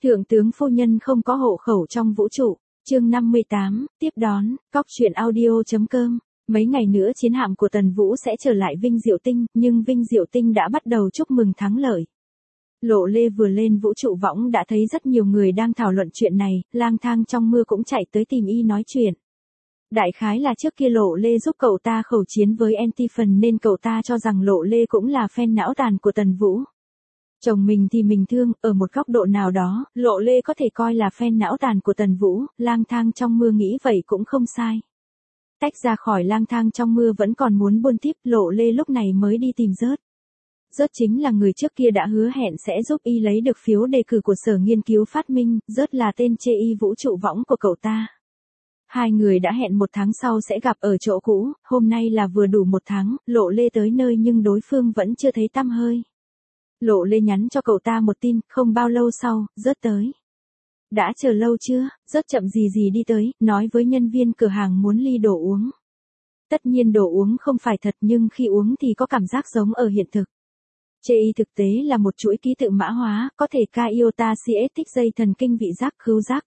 Thượng tướng phu nhân không có hộ khẩu trong vũ trụ. Chương 58, tiếp đón, cóc truyện audio.com. Mấy ngày nữa chiến hạm của Tần Vũ sẽ trở lại Vinh Diệu Tinh, nhưng Vinh Diệu Tinh đã bắt đầu chúc mừng thắng lợi. Lộ Lê vừa lên vũ trụ võng đã thấy rất nhiều người đang thảo luận chuyện này, lang thang trong mưa cũng chạy tới tìm y nói chuyện. Đại khái là trước kia Lộ Lê giúp cậu ta khẩu chiến với Antiphon nên cậu ta cho rằng Lộ Lê cũng là fan não tàn của Tần Vũ. Chồng mình thì mình thương, ở một góc độ nào đó, Lộ Lê có thể coi là fan não tàn của Tần Vũ, lang thang trong mưa nghĩ vậy cũng không sai. Tách ra khỏi lang thang trong mưa vẫn còn muốn buôn tiếp, Lộ Lê lúc này mới đi tìm Rớt. Rớt chính là người trước kia đã hứa hẹn sẽ giúp y lấy được phiếu đề cử của Sở Nghiên cứu Phát minh, Rớt là tên chê y vũ trụ võng của cậu ta. Hai người đã hẹn 1 tháng sau sẽ gặp ở chỗ cũ, hôm nay là vừa đủ 1 tháng, Lộ Lê tới nơi nhưng đối phương vẫn chưa thấy tăm hơi. Lộ Lê nhắn cho cậu ta một tin, không bao lâu sau, Rớt tới. Đã chờ lâu chưa? Rớt chậm gì đi tới, nói với nhân viên cửa hàng muốn ly đồ uống. Tất nhiên đồ uống không phải thật nhưng khi uống thì có cảm giác giống ở hiện thực. Chê y thực tế là một chuỗi ký tự mã hóa, có thể ca iota cs tích dây thần kinh vị giác khứu giác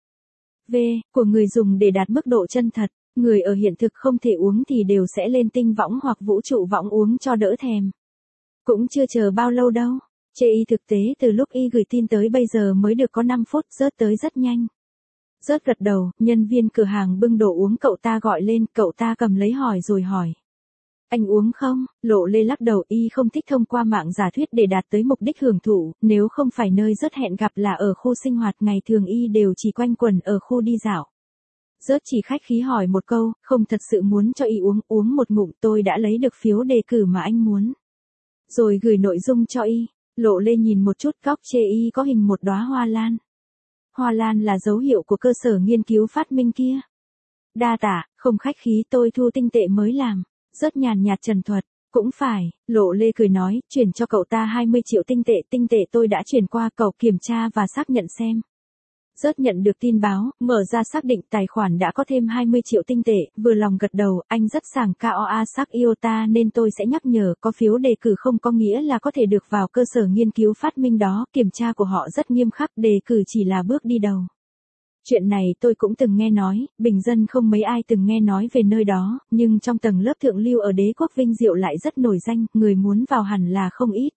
v của người dùng để đạt mức độ chân thật. Người ở hiện thực không thể uống thì đều sẽ lên tinh võng hoặc vũ trụ võng uống cho đỡ thèm. Cũng chưa chờ bao lâu đâu. Chê y thực tế từ lúc y gửi tin tới bây giờ mới được có 5 phút, Rớt tới rất nhanh. Rớt gật đầu, nhân viên cửa hàng bưng đồ uống cậu ta gọi lên, cậu ta cầm lấy hỏi rồi hỏi. Anh uống không? Lộ Lê lắc đầu, y không thích thông qua mạng giả thuyết để đạt tới mục đích hưởng thụ, nếu không phải nơi Rớt hẹn gặp là ở khu sinh hoạt ngày thường y đều chỉ quanh quẩn ở khu đi dạo. Rớt chỉ khách khí hỏi một câu, không thật sự muốn cho y uống một ngụm, tôi đã lấy được phiếu đề cử mà anh muốn. Rồi gửi nội dung cho y. Lộ Lê nhìn một chút, góc chê y có hình một đóa hoa lan. Hoa lan là dấu hiệu của cơ sở nghiên cứu phát minh kia. Đa tạ, không khách khí, tôi thu tinh tệ mới làm. Rất nhàn nhạt trần thuật. Cũng phải, Lộ Lê cười nói, chuyển cho cậu ta 20 triệu tinh tệ tôi đã chuyển qua, cậu kiểm tra và xác nhận xem. Rớt nhận được tin báo, mở ra xác định tài khoản đã có thêm 20 triệu tinh tệ, vừa lòng gật đầu, anh rất sảng KOA sắc iota nên tôi sẽ nhắc nhở, có phiếu đề cử không có nghĩa là có thể được vào cơ sở nghiên cứu phát minh đó, kiểm tra của họ rất nghiêm khắc, đề cử chỉ là bước đi đầu. Chuyện này tôi cũng từng nghe nói, bình dân không mấy ai từng nghe nói về nơi đó, nhưng trong tầng lớp thượng lưu ở đế quốc Vinh Diệu lại rất nổi danh, người muốn vào hẳn là không ít.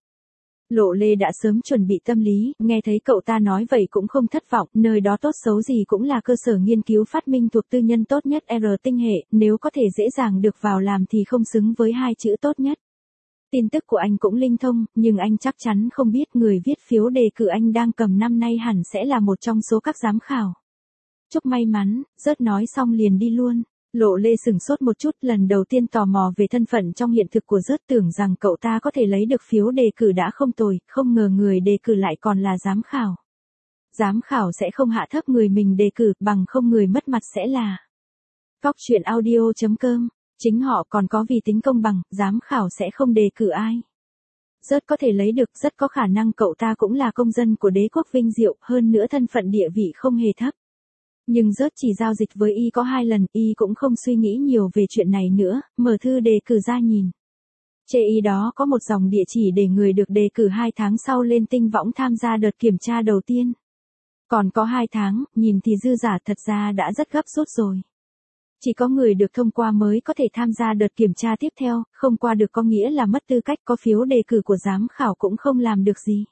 Lộ Lê đã sớm chuẩn bị tâm lý, nghe thấy cậu ta nói vậy cũng không thất vọng, nơi đó tốt xấu gì cũng là cơ sở nghiên cứu phát minh thuộc tư nhân tốt nhất R tinh hệ, nếu có thể dễ dàng được vào làm thì không xứng với 2 chữ tốt nhất. Tin tức của anh cũng linh thông, nhưng anh chắc chắn không biết người viết phiếu đề cử anh đang cầm năm nay hẳn sẽ là một trong số các giám khảo. Chúc may mắn, Rớt nói xong liền đi luôn. Lộ Lê sửng sốt một chút, lần đầu tiên tò mò về thân phận trong hiện thực của Rớt, tưởng rằng cậu ta có thể lấy được phiếu đề cử đã không tồi, không ngờ người đề cử lại còn là giám khảo. Giám khảo sẽ không hạ thấp người mình đề cử, bằng không người mất mặt sẽ là. Cóc truyện audio.com, chính họ còn có vì tính công bằng, giám khảo sẽ không đề cử ai. Rớt có thể lấy được, rất có khả năng cậu ta cũng là công dân của đế quốc Vinh Diệu, hơn nữa thân phận địa vị không hề thấp. Nhưng Rớt chỉ giao dịch với y có 2 lần, y cũng không suy nghĩ nhiều về chuyện này nữa, mở thư đề cử ra nhìn. Chê y đó có một dòng địa chỉ để người được đề cử 2 tháng sau lên tinh võng tham gia đợt kiểm tra đầu tiên. Còn có 2 tháng, nhìn thì dư giả, thật ra đã rất gấp rút rồi. Chỉ có người được thông qua mới có thể tham gia đợt kiểm tra tiếp theo, không qua được có nghĩa là mất tư cách, có phiếu đề cử của giám khảo cũng không làm được gì.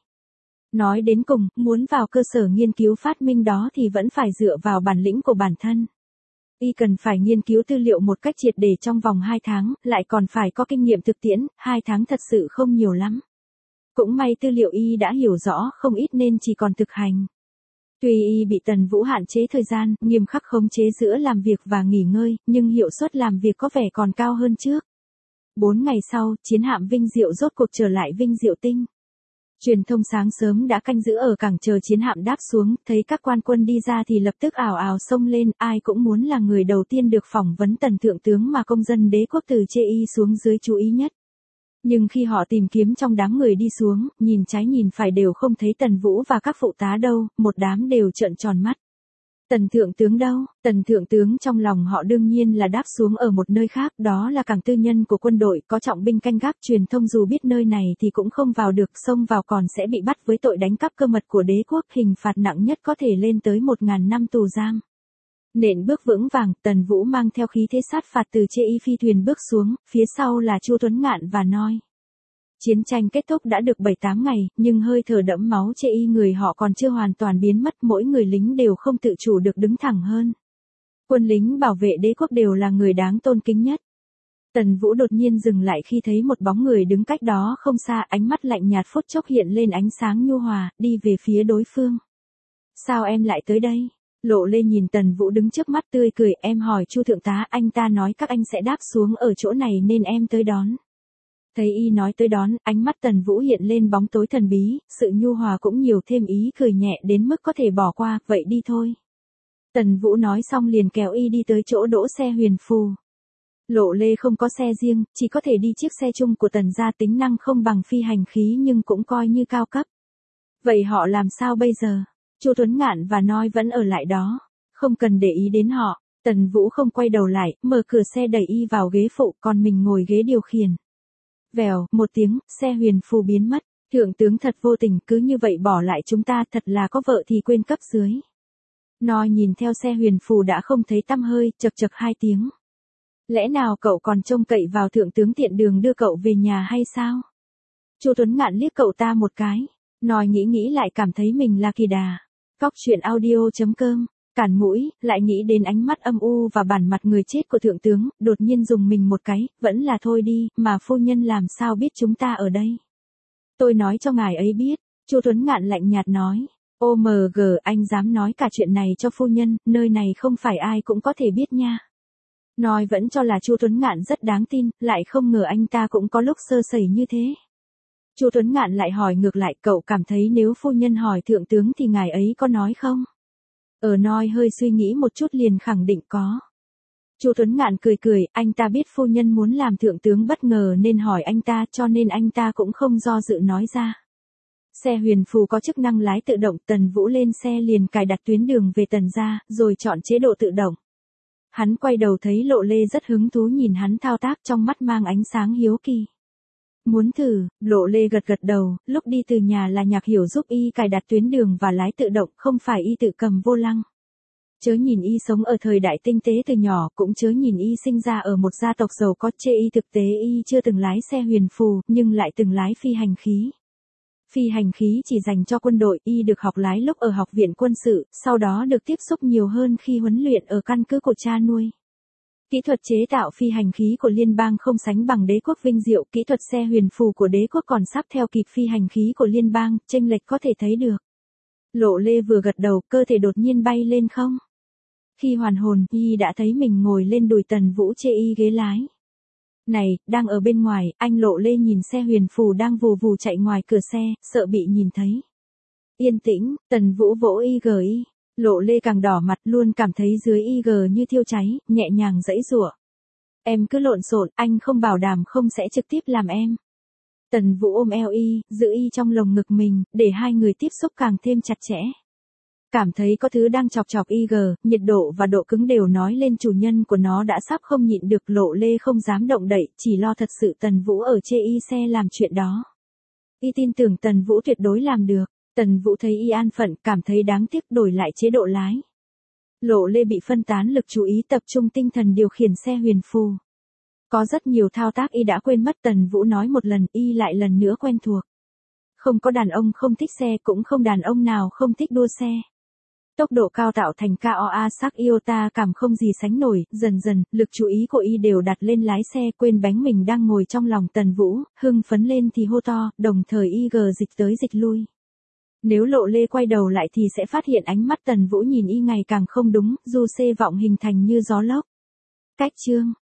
Nói đến cùng, muốn vào cơ sở nghiên cứu phát minh đó thì vẫn phải dựa vào bản lĩnh của bản thân. Y cần phải nghiên cứu tư liệu một cách triệt để trong vòng 2 tháng, lại còn phải có kinh nghiệm thực tiễn, 2 tháng thật sự không nhiều lắm. Cũng may tư liệu y đã hiểu rõ không ít nên chỉ còn thực hành. Tuy y bị Tần Vũ hạn chế thời gian, nghiêm khắc khống chế giữa làm việc và nghỉ ngơi, nhưng hiệu suất làm việc có vẻ còn cao hơn trước. 4 ngày sau, chiến hạm Vinh Diệu rốt cuộc trở lại Vinh Diệu Tinh. Truyền thông sáng sớm đã canh giữ ở cảng chờ chiến hạm đáp xuống, thấy các quan quân đi ra thì lập tức ào ào xông lên, ai cũng muốn là người đầu tiên được phỏng vấn Tần thượng tướng mà công dân đế quốc từ chê y xuống dưới chú ý nhất. Nhưng khi họ tìm kiếm trong đám người đi xuống, nhìn trái nhìn phải đều không thấy Tần Vũ và các phụ tá đâu, một đám đều trợn tròn mắt. Tần thượng tướng đâu? Tần thượng tướng trong lòng họ đương nhiên là đáp xuống ở một nơi khác, đó là cảng tư nhân của quân đội, có trọng binh canh gác, truyền thông dù biết nơi này thì cũng không vào được, xông vào còn sẽ bị bắt với tội đánh cắp cơ mật của đế quốc, hình phạt nặng nhất có thể lên tới 1.000 năm tù giam. Nện bước vững vàng, Tần Vũ mang theo khí thế sát phạt từ Chê Y phi thuyền bước xuống, phía sau là Chu Tuấn Ngạn và Noi. Chiến tranh kết thúc đã được 7-8 ngày, nhưng hơi thở đẫm máu Chê Y người họ còn chưa hoàn toàn biến mất, mỗi người lính đều không tự chủ được đứng thẳng hơn. Quân lính bảo vệ đế quốc đều là người đáng tôn kính nhất. Tần Vũ đột nhiên dừng lại khi thấy một bóng người đứng cách đó không xa, ánh mắt lạnh nhạt phút chốc hiện lên ánh sáng nhu hòa, đi về phía đối phương. Sao em lại tới đây? Lộ Lê nhìn Tần Vũ đứng trước mắt tươi cười, em hỏi Chu thượng tá, anh ta nói các anh sẽ đáp xuống ở chỗ này nên em tới đón. Thấy y nói tới đón, ánh mắt Tần Vũ hiện lên bóng tối thần bí, sự nhu hòa cũng nhiều thêm ý cười nhẹ đến mức có thể bỏ qua, vậy đi thôi. Tần Vũ nói xong liền kéo y đi tới chỗ đỗ xe Huyền Phù. Lộ Lê không có xe riêng, chỉ có thể đi chiếc xe chung của Tần gia, tính năng không bằng phi hành khí nhưng cũng coi như cao cấp. Vậy họ làm sao bây giờ? Chu Tuấn Ngạn và Noi vẫn ở lại đó. Không cần để ý đến họ. Tần Vũ không quay đầu lại, mở cửa xe đẩy y vào ghế phụ, còn mình ngồi ghế điều khiển. Vèo, một tiếng, xe Huyền Phù biến mất. Thượng tướng thật vô tình, cứ như vậy bỏ lại chúng ta, thật là có vợ thì quên cấp dưới. Noi nhìn theo xe Huyền Phù đã không thấy tăm hơi, chậc chậc 2 tiếng. Lẽ nào cậu còn trông cậy vào thượng tướng tiện đường đưa cậu về nhà hay sao? Chu Tuấn Ngạn liếc cậu ta một cái. Noi nghĩ lại cảm thấy mình là kỳ đà. Cóc truyện audio.com, cản mũi, lại nghĩ đến ánh mắt âm u và bản mặt người chết của thượng tướng, đột nhiên dùng mình một cái, vẫn là thôi đi, mà phu nhân làm sao biết chúng ta ở đây? Tôi nói cho ngài ấy biết, Chu Tuấn Ngạn lạnh nhạt nói. OMG, anh dám nói cả chuyện này cho phu nhân, nơi này không phải ai cũng có thể biết nha. Nói vẫn cho là Chu Tuấn Ngạn rất đáng tin, lại không ngờ anh ta cũng có lúc sơ sẩy như thế. Chu Tuấn Ngạn lại hỏi ngược lại, cậu cảm thấy nếu phu nhân hỏi thượng tướng thì ngài ấy có nói không? Noi hơi suy nghĩ một chút liền khẳng định có. Chu Tuấn Ngạn cười, anh ta biết phu nhân muốn làm thượng tướng bất ngờ nên hỏi anh ta, cho nên anh ta cũng không do dự nói ra. Xe Huyền Phù có chức năng lái tự động, Tần Vũ lên xe liền cài đặt tuyến đường về Tần gia, rồi chọn chế độ tự động. Hắn quay đầu thấy Lộ Lê rất hứng thú nhìn hắn thao tác, trong mắt mang ánh sáng hiếu kỳ. Muốn thử? Lộ Lê gật đầu, lúc đi từ nhà là Nhạc Hiểu giúp y cài đặt tuyến đường và lái tự động, không phải y tự cầm vô lăng. Chớ nhìn y sống ở thời đại tinh tế từ nhỏ, cũng chớ nhìn y sinh ra ở một gia tộc giàu có, chê y thực tế y chưa từng lái xe Huyền Phù, nhưng lại từng lái phi hành khí. Phi hành khí chỉ dành cho quân đội, y được học lái lúc ở học viện quân sự, sau đó được tiếp xúc nhiều hơn khi huấn luyện ở căn cứ của cha nuôi. Kỹ thuật chế tạo phi hành khí của liên bang không sánh bằng đế quốc vinh diệu, kỹ thuật xe Huyền Phù của đế quốc còn sắp theo kịp phi hành khí của liên bang, chênh lệch có thể thấy được. Lộ Lê vừa gật đầu, cơ thể đột nhiên bay lên không. Khi hoàn hồn, y đã thấy mình ngồi lên đùi Tần Vũ chê y ghế lái. Này, đang ở bên ngoài, anh Lộ Lê nhìn xe Huyền Phù đang vù vù chạy ngoài cửa xe, sợ bị nhìn thấy. Yên tĩnh, Tần Vũ vỗ y. Lộ Lê càng đỏ mặt, luôn cảm thấy dưới y như thiêu cháy, nhẹ nhàng giãy giụa. Em cứ lộn xộn, anh không bảo đảm không sẽ trực tiếp làm em. Tần Vũ ôm eo y, giữ y trong lồng ngực mình, để hai người tiếp xúc càng thêm chặt chẽ. Cảm thấy có thứ đang chọc y, nhiệt độ và độ cứng đều nói lên chủ nhân của nó đã sắp không nhịn được. Lộ Lê không dám động đậy, chỉ lo thật sự Tần Vũ ở chê y xe làm chuyện đó. Y tin tưởng Tần Vũ tuyệt đối làm được. Tần Vũ thấy y an phận, cảm thấy đáng tiếc, đổi lại chế độ lái. Lộ Lê bị phân tán lực chú ý, tập trung tinh thần điều khiển xe Huyền Phù. Có rất nhiều thao tác y đã quên mất, Tần Vũ nói một lần, y lại lần nữa quen thuộc. Không có đàn ông không thích xe, cũng không đàn ông nào không thích đua xe. Tốc độ cao tạo thành KOA sắc iota cảm không gì sánh nổi, dần dần, lực chú ý của y đều đặt lên lái xe, quên bánh mình đang ngồi trong lòng Tần Vũ, hưng phấn lên thì hô to, đồng thời y dịch tới dịch lui. Nếu Lộ Lê quay đầu lại thì sẽ phát hiện ánh mắt Tần Vũ nhìn y ngày càng không đúng, du xê vọng hình thành như gió lốc. Cách chương